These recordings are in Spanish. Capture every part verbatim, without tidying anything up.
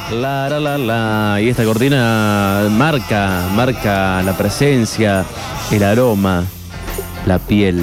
La, la, la, la. Y esta cortina marca, marca la presencia, el aroma, la piel.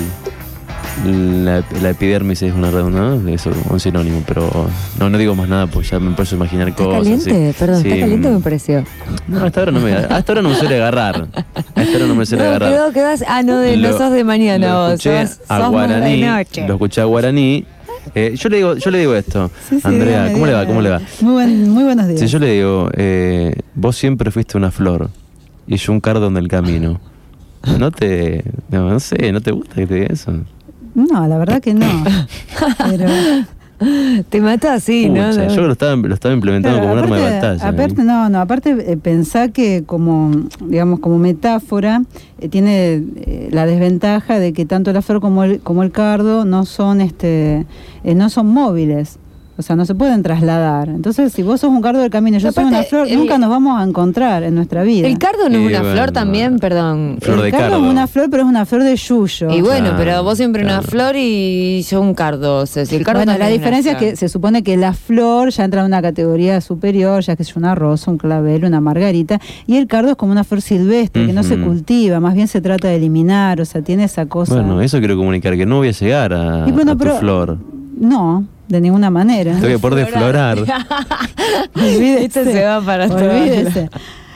La, la epidermis es una redundancia, ¿no? Eso es un sinónimo, pero no, no digo más nada porque ya me empiezo a imaginar ¿Está cosas. caliente? Sí. Perdón, Sí. ¿está caliente me pareció? No, hasta ahora no me, hasta ahora no me suele agarrar. Hasta ahora no me suele No, agarrar. quedó, quedó, ah, no, de, no Lo- sos de mañana lo vos, escuché sos, a sos más de Guaraní, noche. lo escuché a Guaraní. Eh, yo le digo, yo le digo esto, Sí, sí, Andrea, dígame, ¿cómo le va? dígame. ¿Cómo le va? Muy, buen, muy buenos días. Si yo le digo, eh, vos siempre fuiste una flor y yo un cardo en el camino, ¿no te, no, no sé, no te gusta que te diga eso? No, la verdad que no. Pero, Te mató así, ¿no? Pucha, yo lo estaba, lo estaba implementando claro, como un arma de aparte- batalla. Aparte, ¿eh? no, no, aparte eh, pensá que como, digamos, como metáfora, eh, tiene eh, la desventaja de que tanto la flor como el, como el cardo no son, este, eh, no son móviles. O sea, no se pueden trasladar. Entonces, si vos sos un cardo del camino y yo soy Aparte, una flor, el- nunca nos vamos a encontrar en nuestra vida. El cardo no Y es una bueno, flor también, perdón. Flor el de cardo cardo. es una flor, pero es una flor de yuyo. Y bueno, Claro, pero vos siempre una claro. flor y yo un cardo. O sea, si el cardo Bueno, la también una diferencia es flor. que se supone que la flor ya entra en una categoría superior, ya que es una rosa, un clavel, una margarita, y el cardo es como una flor silvestre, que no se Ujú. cultiva, más bien se trata de eliminar, o sea, tiene esa cosa... Bueno, eso quiero comunicar, que no voy a llegar a, Y bueno, a tu pero- flor. No, de ninguna manera. Te voy a por deflorar. Olvídese. Esto se va para todos Olvídese.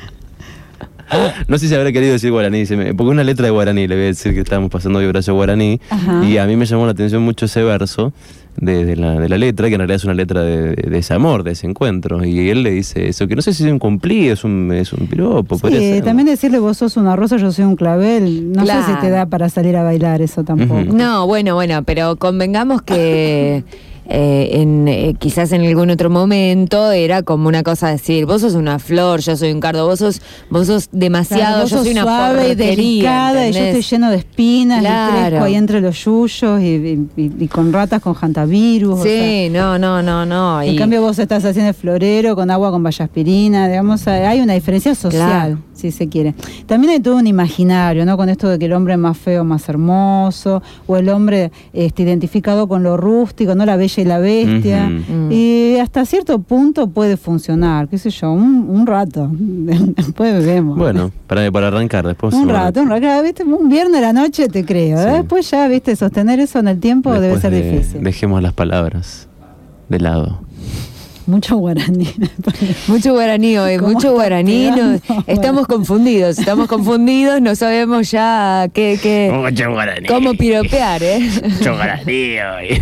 No sé si habrá querido decir guaraní, se me- porque una letra de guaraní, le voy a decir que estábamos pasando hoy brazo guaraní, Ajá. y a mí me llamó la atención mucho ese verso de, de la, de la letra, que en realidad es una letra de, de ese amor, de ese encuentro, y él le dice eso, que no sé si es un cumplido, es un, es un piropo, podría Sí, ser. también decirle vos sos una rosa, yo soy un clavel, no Claro. sé si te da para salir a bailar eso tampoco. Ujú. No, bueno, bueno, pero convengamos que eh, en, eh, quizás en algún otro momento era como una cosa decir, vos sos una flor, yo soy un cardo, vos sos, vos sos demasiado, Claro, vos yo sos soy una suave y porquería, delicada y yo ¿entendés? estoy lleno de espinas Claro. y crezco ahí entre los yuyos y, y- y- y con ratas con hantavirus. o sea, Sí, no, no, no, no. en y- cambio vos estás haciendo el florero con agua con vallaspirina, digamos, hay una diferencia social, Claro. si se quiere. También hay todo un imaginario, ¿no? Con esto de que el hombre es más feo, más hermoso, o el hombre este, identificado con lo rústico, no la bella y la bestia. Ujú. Y hasta cierto punto puede funcionar, qué sé yo, un, un rato. Después vemos. Bueno, para, para arrancar, después... Un seguramente- rato, un rato, claro, ¿viste? Un viernes de la noche te creo. Sí. ¿eh? Después ya, viste, sostener eso en el tiempo debe después ser de- difícil. Dejemos las palabras de lado. Mucho guaraní. Mucho guaraní hoy, ¿Cómo mucho está guaraní. pegando? no- estamos confundidos, estamos confundidos, no sabemos ya qué, qué, Mucho guaraní. cómo piropear, ¿eh? Mucho guaraní hoy.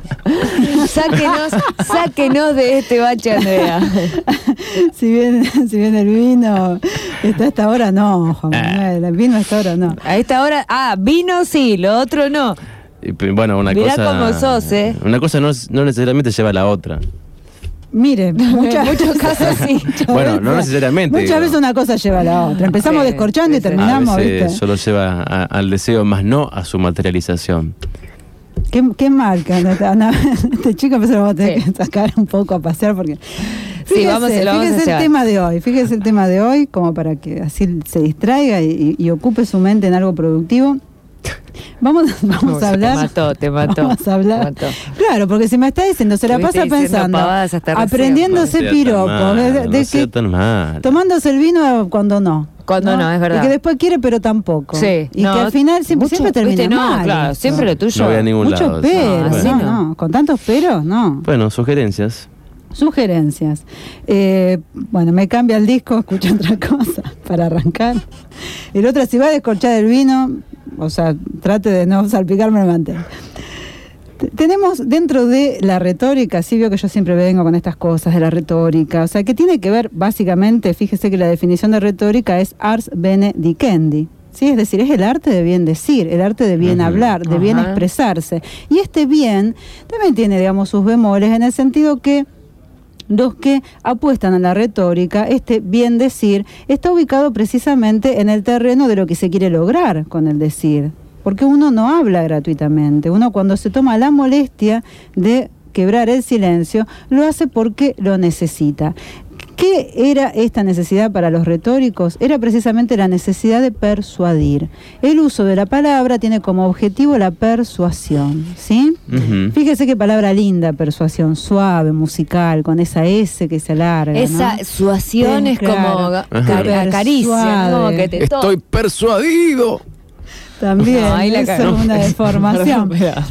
sáquenos, sáquenos de este bache, Andrea. si bien, si bien el vino está a esta hora, no, Juan Manuel, el vino a esta hora no. A esta hora, ah, vino sí, lo otro no. Y, p- Bueno, una Mirá cosa... cómo sos, ¿eh? Una cosa no, es- no necesariamente lleva a la otra. Mire, muchas, En muchos casos sí. muchas Bueno, no veces- necesariamente, Muchas digo. veces una cosa lleva a la otra. Empezamos Sí, descorchando sí, y sí. terminamos, a veces ¿viste? solo lleva a- al deseo, más no a su materialización. ¿Qué, qué marca? Ana? Este chico empezó a tener Sí. que sacar un poco a pasear porque... Sí, vamos, lo vamos a fíjese el llevar. tema de hoy, fíjese el tema de hoy, como para que así se distraiga y, y- y ocupe su mente en algo productivo. Vamos, vamos a hablar. Te mató, te mató. Vamos a hablar. te mató. Claro, porque si me está diciendo, se la Estuviste pasa diciendo pensando, pavadas hasta recién. aprendiéndose No sea tan piropos, mal, de, de no que sea tan mal. tomándose el vino cuando no. Cuando no, es verdad. Y que después quiere, pero tampoco. Sí, Y no, que al final siempre, mucho- siempre termina viste, no, mal. claro, esto. siempre lo tuyo. No voy a ningún Muchos lado. peros, No, así no, no. no. Con tantos peros, no. Bueno, sugerencias. Sugerencias. Eh, bueno, me cambia el disco, escucho otra cosa para arrancar. El otro, si va a descorchar el vino, o sea, trate de no salpicarme el mantel. T- Tenemos dentro de la retórica, sí veo que yo siempre vengo con estas cosas de la retórica, o sea, que tiene que ver básicamente, fíjese que la definición de retórica es ars bene dicendi. Sí, es decir, es el arte de bien decir, el arte de bien Ujú. hablar, de bien Ajá. expresarse. Y este bien también tiene, digamos, sus bemoles en el sentido que los que apuestan a la retórica, este bien decir, está ubicado precisamente en el terreno de lo que se quiere lograr con el decir. Porque uno no habla gratuitamente, uno cuando se toma la molestia de quebrar el silencio, lo hace porque lo necesita. ¿Qué era esta necesidad para los retóricos? Era precisamente la necesidad de persuadir. El uso de la palabra tiene como objetivo la persuasión, ¿sí? Ujú. Fíjese qué palabra linda, persuasión, suave, musical, con esa S que se alarga, Esa ¿no? suación Sí, es claro. como Ajá. ca- acaricia, ¿no? Suave. Que te to- Estoy persuadido. También, No, ahí la eso cagó. es una deformación. Perdón,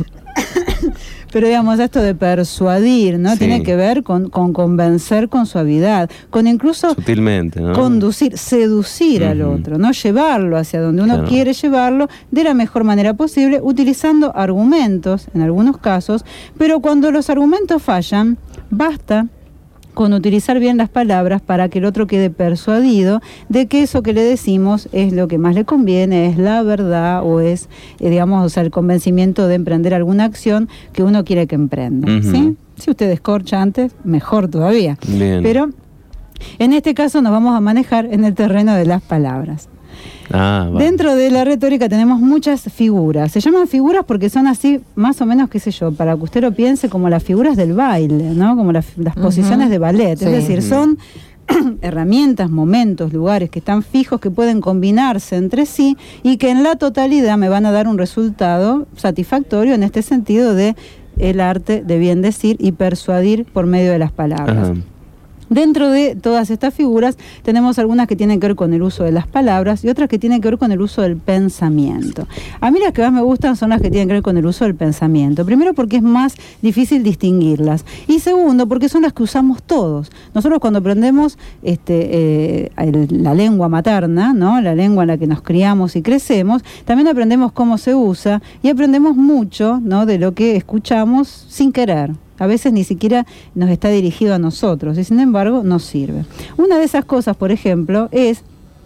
Pero digamos, esto de persuadir, ¿no? Sí. Tiene que ver con, con convencer con suavidad, con incluso Sutilmente, ¿no? conducir, seducir al Ujú. otro, no llevarlo hacia donde uno Claro. quiere llevarlo de la mejor manera posible, utilizando argumentos en algunos casos, pero cuando los argumentos fallan, basta con utilizar bien las palabras para que el otro quede persuadido de que eso que le decimos es lo que más le conviene, es la verdad o es, eh, digamos, o sea, el convencimiento de emprender alguna acción que uno quiere que emprenda, Ujú. ¿sí? Si usted descorcha antes, mejor todavía. Bien. Pero en este caso nos vamos a manejar en el terreno de las palabras. Ah, va. Dentro de la retórica tenemos muchas figuras. Se llaman figuras porque son así, más o menos, qué sé yo, para que usted lo piense, como las figuras del baile, ¿no? Como las, las Ujú. posiciones de ballet. Sí. Es decir, Ujú. son herramientas, momentos, lugares que están fijos, que pueden combinarse entre sí y que en la totalidad me van a dar un resultado satisfactorio en este sentido de el arte de bien decir y persuadir por medio de las palabras. Ajá. Dentro de todas estas figuras tenemos algunas que tienen que ver con el uso de las palabras y otras que tienen que ver con el uso del pensamiento. A mí las que más me gustan son las que tienen que ver con el uso del pensamiento. Primero porque es más difícil distinguirlas y segundo porque son las que usamos todos. Nosotros cuando aprendemos este, eh, el- la lengua materna, ¿no? La lengua en la que nos criamos y crecemos, también aprendemos cómo se usa y aprendemos mucho, ¿no? De lo que escuchamos sin querer. A veces ni siquiera nos está dirigido a nosotros y sin embargo nos sirve. Una de esas cosas, por ejemplo, es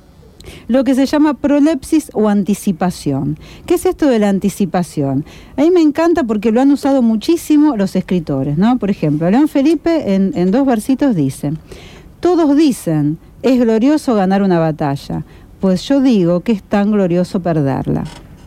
lo que se llama prolepsis o anticipación. ¿Qué es esto de la anticipación? A mí me encanta porque lo han usado muchísimo los escritores, ¿no? Por ejemplo, León Felipe en, en dos versitos dice: todos dicen, es glorioso ganar una batalla, pues yo digo que es tan glorioso perderla.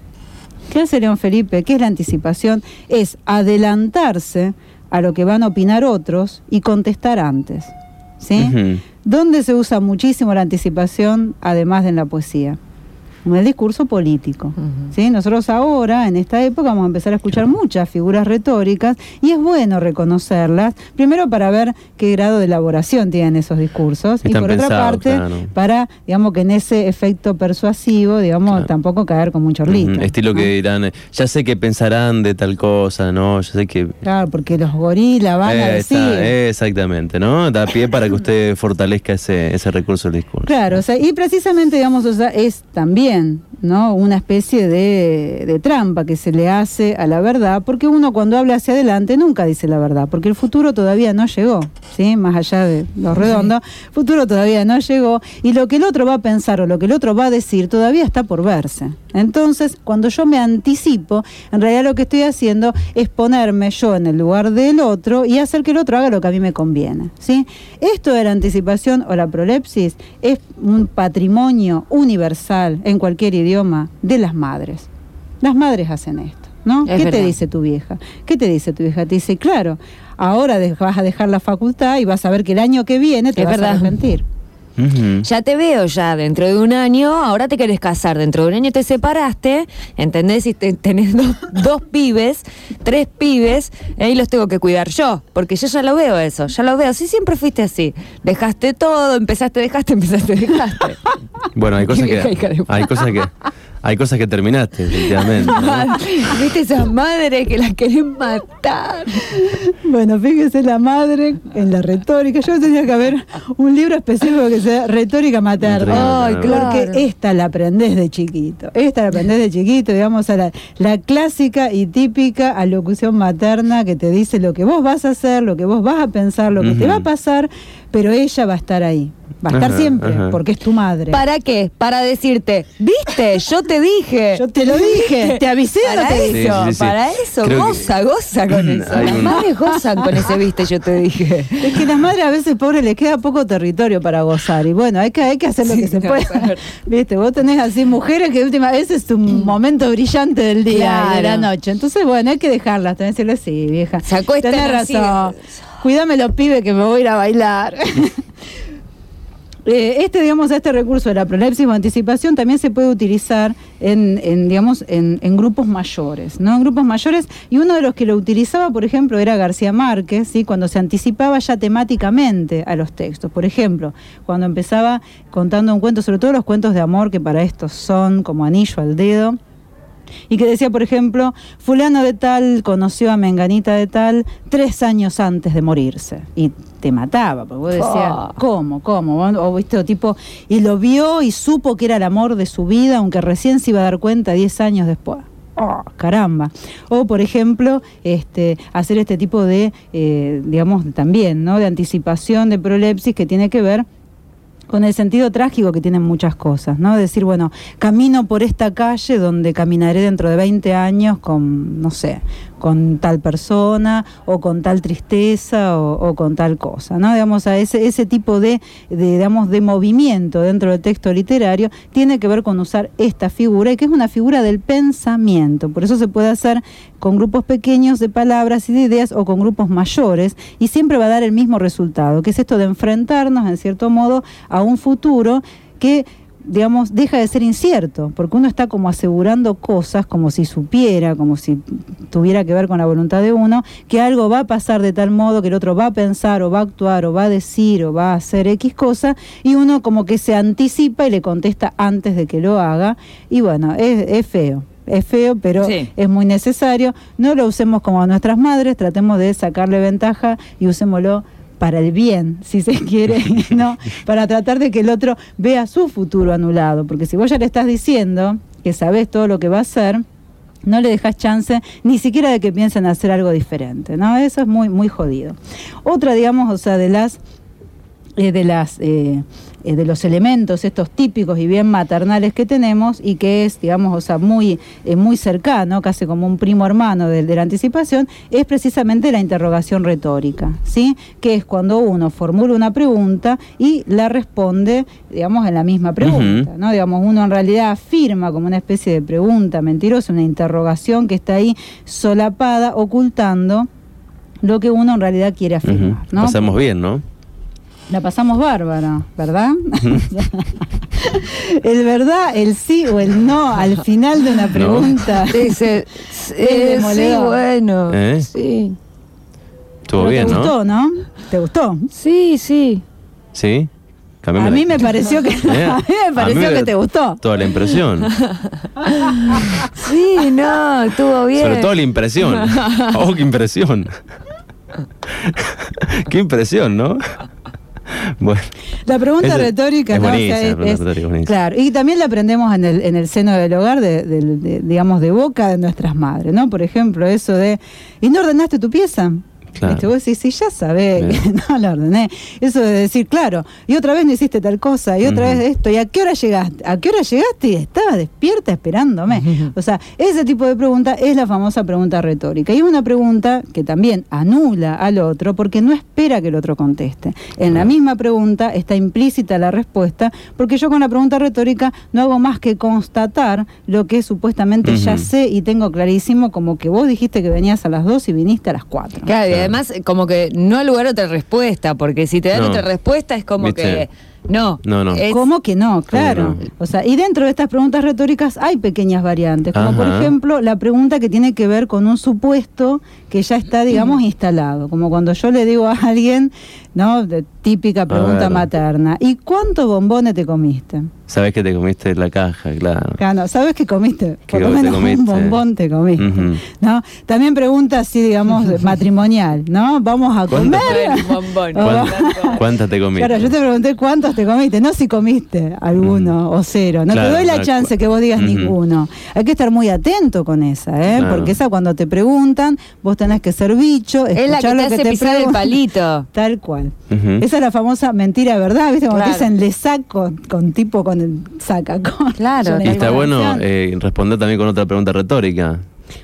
¿Qué hace León Felipe? ¿Qué es la anticipación? Es adelantarse a lo que van a opinar otros y contestar antes, ¿sí? Ujú. ¿Dónde se usa muchísimo la anticipación, además de en la poesía? En el discurso político, Ujú. ¿sí? Nosotros ahora, en esta época, vamos a empezar a escuchar muchas figuras retóricas y es bueno reconocerlas, primero para ver qué grado de elaboración tienen esos discursos y Están por otra pensados, parte, claro. para, digamos, que en ese efecto persuasivo, digamos, Claro. tampoco caer con un chorlito. Ujú. Estilo ¿no? que dirán, eh, ya sé que pensarán de tal cosa, ¿no? Ya sé que... Claro, porque los gorilas van a Eh, decir... está, eh, exactamente, ¿no? Da pie para que usted fortalezca ese, ese recurso del discurso. Claro, o sea, y precisamente, digamos, o sea, es también, ¿no? Una especie de, de trampa que se le hace a la verdad, porque uno cuando habla hacia adelante nunca dice la verdad, porque el futuro todavía no llegó, ¿sí? Más allá de lo redondo, futuro todavía no llegó, y lo que el otro va a pensar o lo que el otro va a decir todavía está por verse. Entonces, cuando yo me anticipo, en realidad lo que estoy haciendo es ponerme yo en el lugar del otro y hacer que el otro haga lo que a mí me conviene, ¿sí? Esto de la anticipación o la prolepsis es un patrimonio universal en cualquier idioma de las madres. Las madres hacen esto, ¿no? Es ¿Qué verdad. te dice tu vieja? ¿Qué te dice tu vieja? Te dice, claro, ahora de- vas a dejar la facultad y vas a ver que el año que viene te Es vas verdad. a arrepentir. Ujú. Ya te veo ya dentro de un año, ahora te querés casar, dentro de un año te separaste, ¿entendés? Y te- tenés dos, dos pibes, tres pibes, ahí los tengo que cuidar yo, porque yo ya lo veo eso, ya lo veo, sí, siempre fuiste así, dejaste todo, empezaste, dejaste, empezaste, dejaste. Bueno, hay cosas Qué vieja hija que... de Hay cosas que... Hay cosas que terminaste, efectivamente. ¿no? ¿Viste esas madres que las querés matar? Bueno, fíjese la madre en la retórica. Yo tenía que haber un libro específico que sea retórica materna. Ay, claro. Porque esta la aprendés de chiquito. Esta la aprendés de chiquito, digamos, a la, la clásica y típica alocución materna que te dice lo que vos vas a hacer, lo que vos vas a pensar, lo que te Ujú. va a pasar, pero ella va a estar ahí. Va a estar Ajá, siempre, ajá. porque es tu madre. ¿Para qué? Para decirte, ¿viste? Yo te dije. Yo te lo dije, te avisé o no Para te eso, dije. Sí, sí, sí. para eso, Creo que- goza, goza con eso. Hay Las un- madres gozan con ese viste, yo te dije. Es que las madres a veces, pobres, les queda poco territorio para gozar. Y bueno, hay que, hay que hacer lo Sí, que se no, puede. claro. Viste, vos tenés así mujeres que última vez es tu momento brillante del día y de la Claro. noche. Entonces, bueno, hay que dejarlas. Tenés que decirle, sí, vieja. Se acuestan Tenés así. razón. Cuídame los pibes que me voy a ir a bailar. Eh, este, digamos, este recurso de la prolepsis o anticipación también se puede utilizar en, en digamos, en, en grupos mayores, ¿no? En grupos mayores, y uno de los que lo utilizaba, por ejemplo, era García Márquez, ¿sí? Cuando se anticipaba ya temáticamente a los textos. Por ejemplo, cuando empezaba contando un cuento, sobre todo los cuentos de amor, que para estos son como anillo al dedo, y que decía, por ejemplo, fulano de tal conoció a menganita de tal tres años antes de morirse. Y te mataba, porque vos decías, oh. ¿cómo? ¿Cómo? O viste, o tipo, y lo vio y supo que era el amor de su vida, aunque recién se iba a dar cuenta diez años después. Oh, caramba. O, por ejemplo, este, hacer este tipo de, eh, digamos, también, ¿no? De anticipación de prolepsis que tiene que ver con el sentido trágico que tienen muchas cosas, ¿no? Decir, bueno, camino por esta calle donde caminaré dentro de veinte años con, no sé, con tal persona, o con tal tristeza, o, o con tal cosa, ¿no? Digamos, a ese, ese tipo de, de, digamos, de movimiento dentro del texto literario tiene que ver con usar esta figura, y que es una figura del pensamiento. Por eso se puede hacer con grupos pequeños de palabras y de ideas, o con grupos mayores, y siempre va a dar el mismo resultado, que es esto de enfrentarnos, en cierto modo, a un futuro que, digamos, deja de ser incierto, porque uno está como asegurando cosas, como si supiera, como si tuviera que ver con la voluntad de uno, que algo va a pasar de tal modo que el otro va a pensar, o va a actuar, o va a decir, o va a hacer X cosa, y uno como que se anticipa y le contesta antes de que lo haga, y bueno, es, es feo. Es feo, pero sí, es muy necesario. No lo usemos como a nuestras madres, tratemos de sacarle ventaja y usémoslo para el bien, si se quiere, ¿no? Para tratar de que el otro vea su futuro anulado, porque si vos ya le estás diciendo que sabés todo lo que va a hacer, no le dejas chance ni siquiera de que piensen hacer algo diferente, ¿no? Eso es muy, muy jodido. Otra, digamos, o sea, de las eh, de las eh, eh, de los elementos estos típicos y bien maternales que tenemos, y que es, digamos, o sea, muy eh, muy cercano, casi como un primo hermano de, de la anticipación, es precisamente la interrogación retórica, ¿sí? Que es cuando uno formula una pregunta y la responde, digamos, en la misma pregunta, uh-huh. ¿no? Digamos, uno en realidad afirma como una especie de pregunta mentirosa, una interrogación que está ahí solapada, ocultando lo que uno en realidad quiere afirmar, uh-huh. ¿no? Pasamos bien, ¿no? La pasamos bárbaro, ¿verdad? El verdad, el sí o el no al final de una pregunta. No. Dice, eh, sí, bueno, ¿Eh? sí. Estuvo Pero bien, ¿te gustó, no? no? ¿Te gustó? Sí, sí. ¿Sí? A mí me pareció que ¿Eh? a mí me pareció mí que te gustó. Toda la impresión. Sí, no, estuvo bien. Sobre todo la impresión. Oh, qué impresión. Qué impresión, ¿no? Bueno, la pregunta ese, retórica, es ¿no? buenísima, O sea, es, la pregunta retórica, buenísima. Claro, y también la aprendemos en el, en el seno del hogar, de, de, de, digamos, de boca de nuestras madres, ¿no? Por ejemplo, eso de, ¿y no ordenaste tu pieza? Claro. Este, vos decís, sí, ya sabés que no la ordené. Eso de decir, claro, y otra vez no hiciste tal cosa, y otra uh-huh. vez esto, ¿y a qué hora llegaste? ¿A qué hora llegaste? Y estaba despierta esperándome. Uh-huh. O sea, ese tipo de pregunta es la famosa pregunta retórica. Y es una pregunta que también anula al otro porque no espera que el otro conteste. En la misma pregunta está implícita la respuesta, porque yo con la pregunta retórica no hago más que constatar lo que supuestamente uh-huh. ya sé y tengo clarísimo, como que vos dijiste que venías a las dos y viniste a las cuatro. Claro, y además como que no al lugar otra respuesta, porque si te dan no. otra respuesta es como ¿Viste? que no, no, no. Es... ¿Cómo que no? Claro. No? O sea, y dentro de estas preguntas retóricas hay pequeñas variantes, como Ajá. por ejemplo la pregunta que tiene que ver con un supuesto que ya está, digamos, instalado, como cuando yo le digo a alguien, ¿no? De típica pregunta materna, ¿y cuántos bombones te comiste? Sabes que te comiste la caja, claro. Claro, sabes que comiste, por lo menos un bombón te comiste, uh-huh. ¿no? También pregunta así, digamos, matrimonial, ¿no? Vamos a comer. Bombón. ¿Cuántas, ¿Cuántas te comiste? Claro, yo te pregunté cuántos te comiste, no si comiste alguno uh-huh. o cero. No claro, te doy la chance cu- que vos digas uh-huh. ninguno. Hay que estar muy atento con esa, ¿eh? Claro. Porque esa cuando te preguntan, vos tenés que ser bicho, es la que te hace te pisar pregun- el palito. Tal cual. Uh-huh. Esa es la famosa mentira, ¿verdad? ¿Viste? Como claro. te dicen, le saco con tipo con el saca con. Claro. Y está bueno eh, responder también con otra pregunta retórica.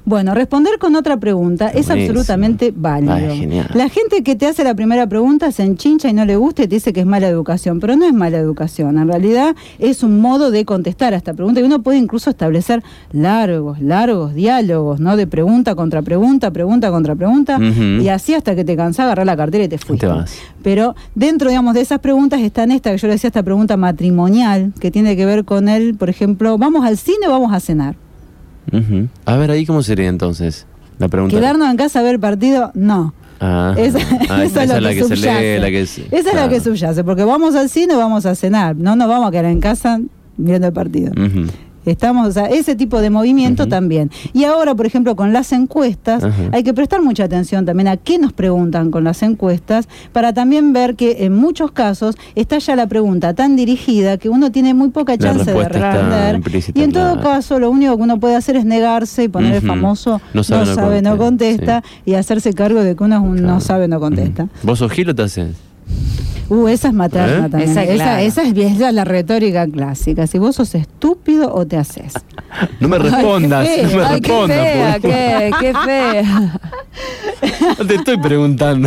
Bueno, responder con otra pregunta es Buenísimo. absolutamente válido. Ay, genial. La gente que te hace la primera pregunta se enchincha y no le gusta y te dice que es mala educación, pero no es mala educación. En realidad es un modo de contestar a esta pregunta y uno puede incluso establecer largos, largos diálogos, ¿no? De pregunta contra pregunta, pregunta contra pregunta, Ujú. y así hasta que te cansás, agarrás la cartera y te fuiste. Te vas. Pero dentro, digamos, de esas preguntas está en esta, que yo le decía, esta pregunta matrimonial, que tiene que ver con el, por ejemplo, ¿vamos al cine o vamos a cenar? Ujú. A ver, ahí cómo sería entonces la pregunta. ¿Quedarnos en casa a ver partido? No. Ah, Esa, ah, esa es esa lo es la que se subyace. lee, la que es- Esa es la claro. que subyace, porque vamos al cine o vamos a cenar. No nos vamos a quedar en casa viendo el partido. Ujú. Estamos, o sea, ese tipo de movimiento Ujú. también. Y ahora, por ejemplo, con las encuestas, Ajá. hay que prestar mucha atención también a qué nos preguntan con las encuestas, para también ver que en muchos casos está ya la pregunta tan dirigida que uno tiene muy poca La chance de respuesta está responder. implícita Y en en todo la- caso, lo único que uno puede hacer es negarse y poner el Ujú. famoso No sabe, no sabe, no contesta, contesta, y hacerse cargo de que uno es un Claro. no sabe, no contesta. Ujú. ¿Vos sos Gil o te haces? Uh, esa es materna ¿Eh? también. Esa, Esa, claro. esa es, esa es la retórica clásica. Si vos sos estúpido o te haces. No me Ay, qué respondas, feo. no me Ay, qué respondas. fea, por favor. qué, qué fea. No te estoy preguntando.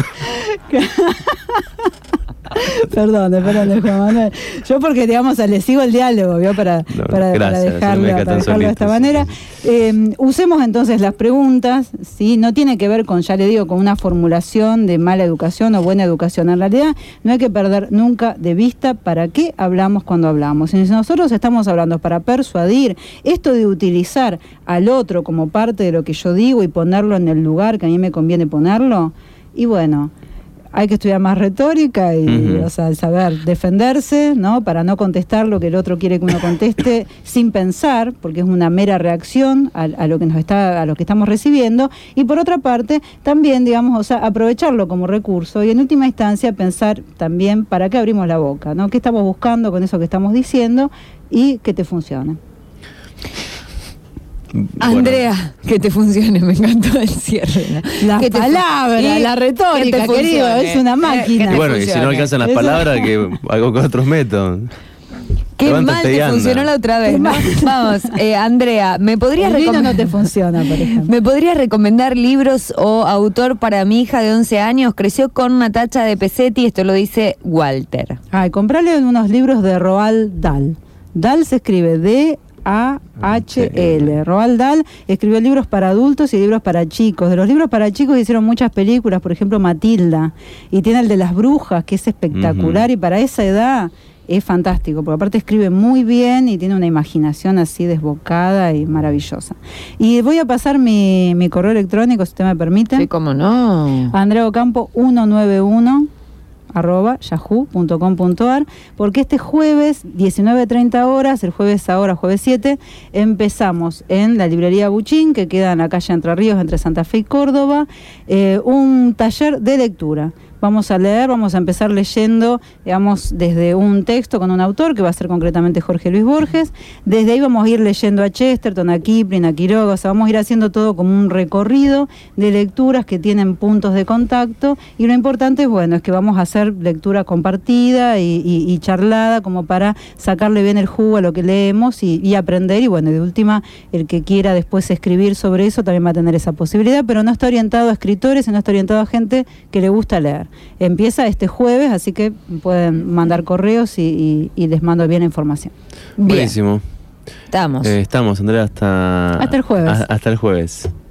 Perdón, perdón, Juan Manuel. Yo porque, digamos, le sigo el diálogo, ¿vio? Para, No, para, gracias, para no me dejarlo, deja para tan dejarlo de esta solito, manera. sí. Eh, usemos entonces las preguntas, ¿sí? No tiene que ver con, ya le digo, con una formulación de mala educación o buena educación. En realidad, no hay que perder nunca de vista para qué hablamos cuando hablamos. Si nosotros estamos hablando para persuadir, esto de utilizar al otro como parte de lo que yo digo y ponerlo en el lugar que a mí me conviene ponerlo, y bueno, hay que estudiar más retórica y, Ujú. o sea, saber defenderse, ¿no? Para no contestar lo que el otro quiere que uno conteste sin pensar, porque es una mera reacción a, a lo que nos está, a lo que estamos recibiendo. Y por otra parte, también, digamos, o sea, aprovecharlo como recurso y en última instancia pensar también para qué abrimos la boca, ¿no? ¿Qué estamos buscando con eso que estamos diciendo y que te funcione? Bueno, Andrea, que te funcione, me encantó el cierre. ¿no? Las Que te fu- palabras, y la retórica, que te querido, funcione. es una Eh, máquina. que y te bueno, y si no funcione. alcanzan las Eso. palabras, que hago con otros métodos. Qué Levántate mal y te anda. funcionó la otra vez, Qué ¿no? mal. Vamos, eh, Andrea, ¿me podrías El vino no recomendar? te funciona, por ejemplo. ¿Me podrías recomendar libros o autor para mi hija de once años? Creció con una tacha de pesetti, esto lo dice Walter. Ay, comprarle unos libros de Roald Dahl. Dahl se escribe D A H L. Roald Dahl escribió libros para adultos y libros para chicos. De los libros para chicos hicieron muchas películas, por ejemplo Matilda, y tiene el de las brujas, que es espectacular, Ujú. y para esa edad es fantástico, porque aparte escribe muy bien y tiene una imaginación así desbocada y maravillosa. Y voy a pasar mi, mi correo electrónico, si usted me permite. Sí, cómo no. Andrea Ocampo ciento noventa y uno arroba yahoo punto com punto ar, porque este jueves, diecinueve treinta horas, el jueves ahora, jueves siete, empezamos en la librería Buchín, que queda en la calle Entre Ríos, entre Santa Fe y Córdoba, eh, un taller de lectura. Vamos a leer, vamos a empezar leyendo, digamos, desde un texto con un autor, que va a ser concretamente Jorge Luis Borges. Desde ahí vamos a ir leyendo a Chesterton, a Kipling, a Quiroga, o sea, vamos a ir haciendo todo como un recorrido de lecturas que tienen puntos de contacto. Y lo importante es, bueno, es que vamos a hacer lectura compartida y, y, y charlada, como para sacarle bien el jugo a lo que leemos y, y aprender. Y bueno, de última, el que quiera después escribir sobre eso también va a tener esa posibilidad, pero no está orientado a escritores, sino está orientado a gente que le gusta leer. Empieza este jueves, así que pueden mandar correos y, y, y les mando bien la información. Bien, Buenísimo. estamos. Eh, estamos, Andrea, hasta... Hasta el jueves. a- hasta el jueves.